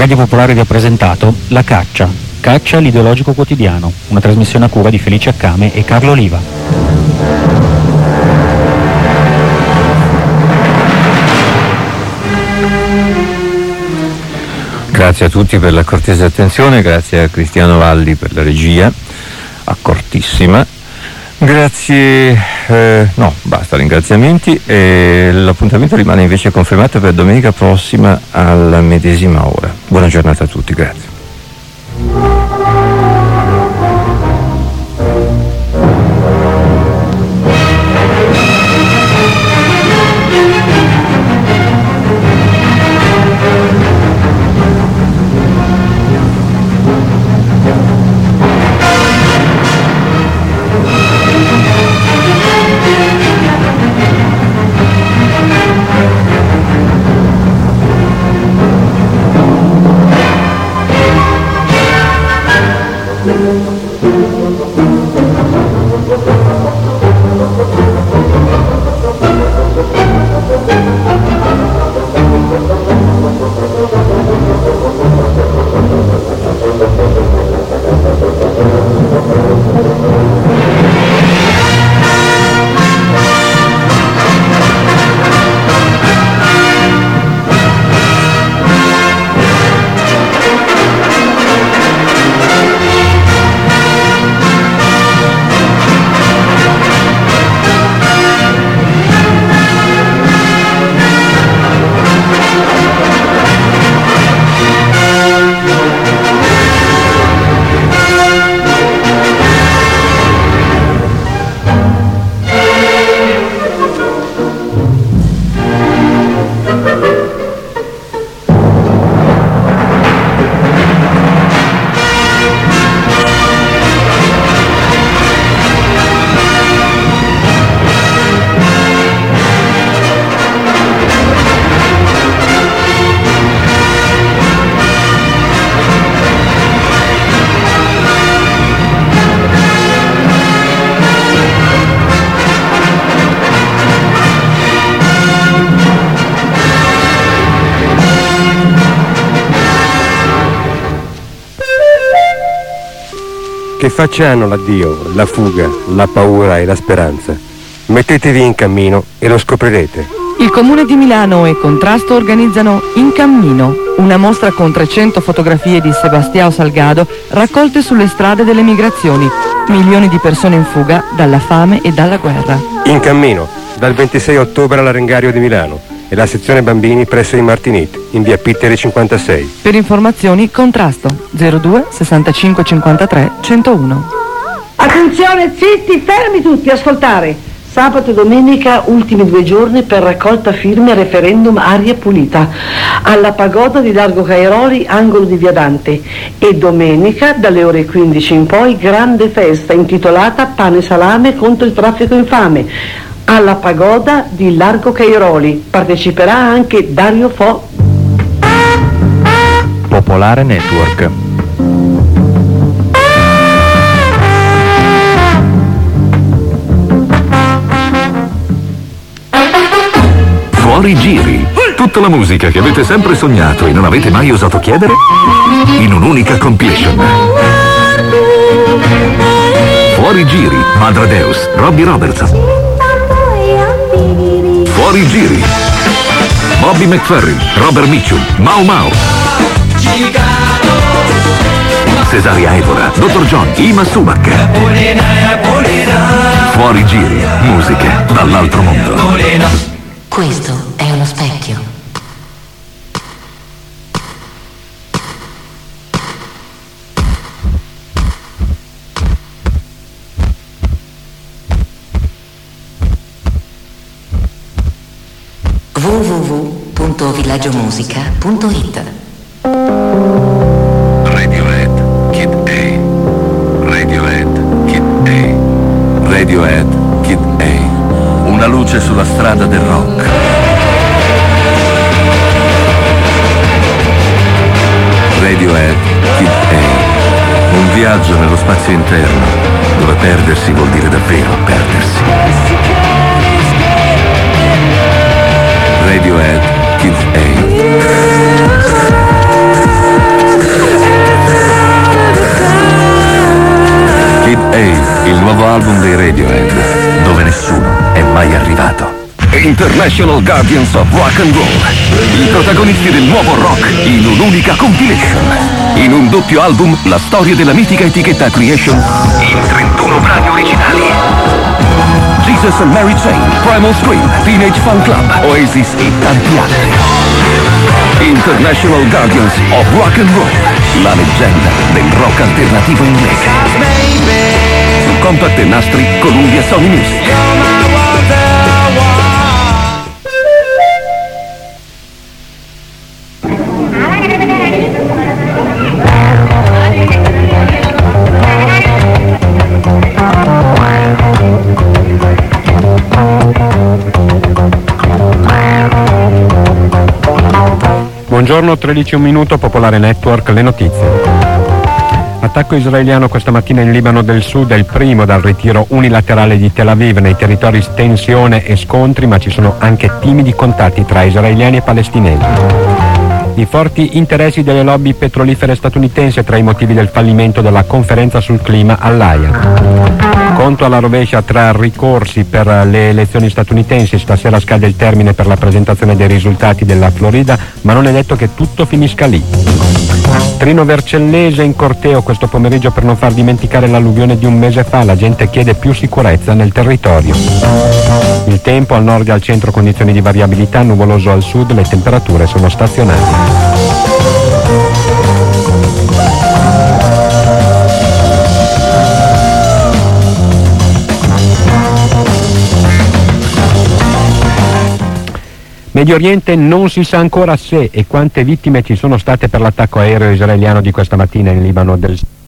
Radio Popolare vi ha presentato La Caccia, Caccia l'ideologico quotidiano, una trasmissione a cura di Felice Accame e Carlo Oliva. Grazie a tutti per la cortese attenzione, grazie a Cristiano Valli per la regia, accortissima. Grazie, no, basta ringraziamenti, e l'appuntamento rimane invece confermato per domenica prossima alla medesima ora. Buona giornata a tutti, grazie. Che faccia hanno l'addio, la fuga, la paura e la speranza? Mettetevi in cammino e lo scoprirete. Il Comune di Milano e Contrasto organizzano In Cammino, una mostra con 300 fotografie di Sebastião Salgado raccolte sulle strade delle migrazioni. Milioni di persone in fuga dalla fame e dalla guerra. In Cammino, dal 26 ottobre all'Arengario di Milano e la sezione bambini presso i Martinit, in via Pitteri 56. Per informazioni Contrasto 02 65 53 101. Attenzione, zitti, fermi tutti, ascoltare. Sabato e domenica, ultimi 2 giorni per raccolta firme referendum aria pulita alla pagoda di Largo Cairoli, angolo di Via Dante, e domenica dalle ore 15 in poi grande festa intitolata Pane e Salame contro il traffico infame alla pagoda di Largo Cairoli. Parteciperà anche Dario Fo. Popolare Network. Fuori Giri. Tutta la musica che avete sempre sognato e non avete mai osato chiedere in un'unica compilation. Fuori Giri, Madre Deus, Robbie Robertson. Fuori Giri, Bobby McFerrin, Robert Mitchum, Mau Mau, Cesaria Evora, Dr. John, Ima Sumac. Fuori Giri, musiche dall'altro mondo. Questo è uno specchio. www.villagiomusica.it. Radiohead, Kid A. Radiohead, Kid A. Radiohead, Kid A. Una luce sulla strada del rock. Radiohead, Kid A. Un viaggio nello spazio interno, dove perdersi vuol dire davvero perdersi. Radiohead, Kid A. nuovo album dei Radiohead, dove nessuno è mai arrivato. International Guardians of Rock and Roll, i protagonisti del nuovo rock in un'unica compilation. In un doppio album, la storia della mitica etichetta Creation in 31 brani originali. Jesus and Mary Chain, Primal Scream, Teenage Fan Club, Oasis e tanti altri. International Guardians of Rock and Roll, la leggenda del rock alternativo inglese. Su Compact e Nastri, Columbia Sony Music. Buongiorno, 13 un minuto, Popolare Network, le notizie. Attacco israeliano questa mattina in Libano del Sud, è il primo dal ritiro unilaterale di Tel Aviv. Nei territori tensione e scontri, ma ci sono anche timidi contatti tra israeliani e palestinesi. I forti interessi delle lobby petrolifere statunitensi tra i motivi del fallimento della conferenza sul clima all'Aia. Conto alla rovescia tra ricorsi per le elezioni statunitensi. Stasera scade il termine per la presentazione dei risultati della Florida, ma non è detto che tutto finisca lì. Trino Vercellese in corteo questo pomeriggio per non far dimenticare l'alluvione di un mese fa. La gente chiede più sicurezza nel territorio. Il tempo: al nord e al centro condizioni di variabilità, nuvoloso al sud, le temperature sono stazionarie. Medio Oriente non si sa ancora se e quante vittime ci sono state per l'attacco aereo israeliano di questa mattina in Libano del Sud.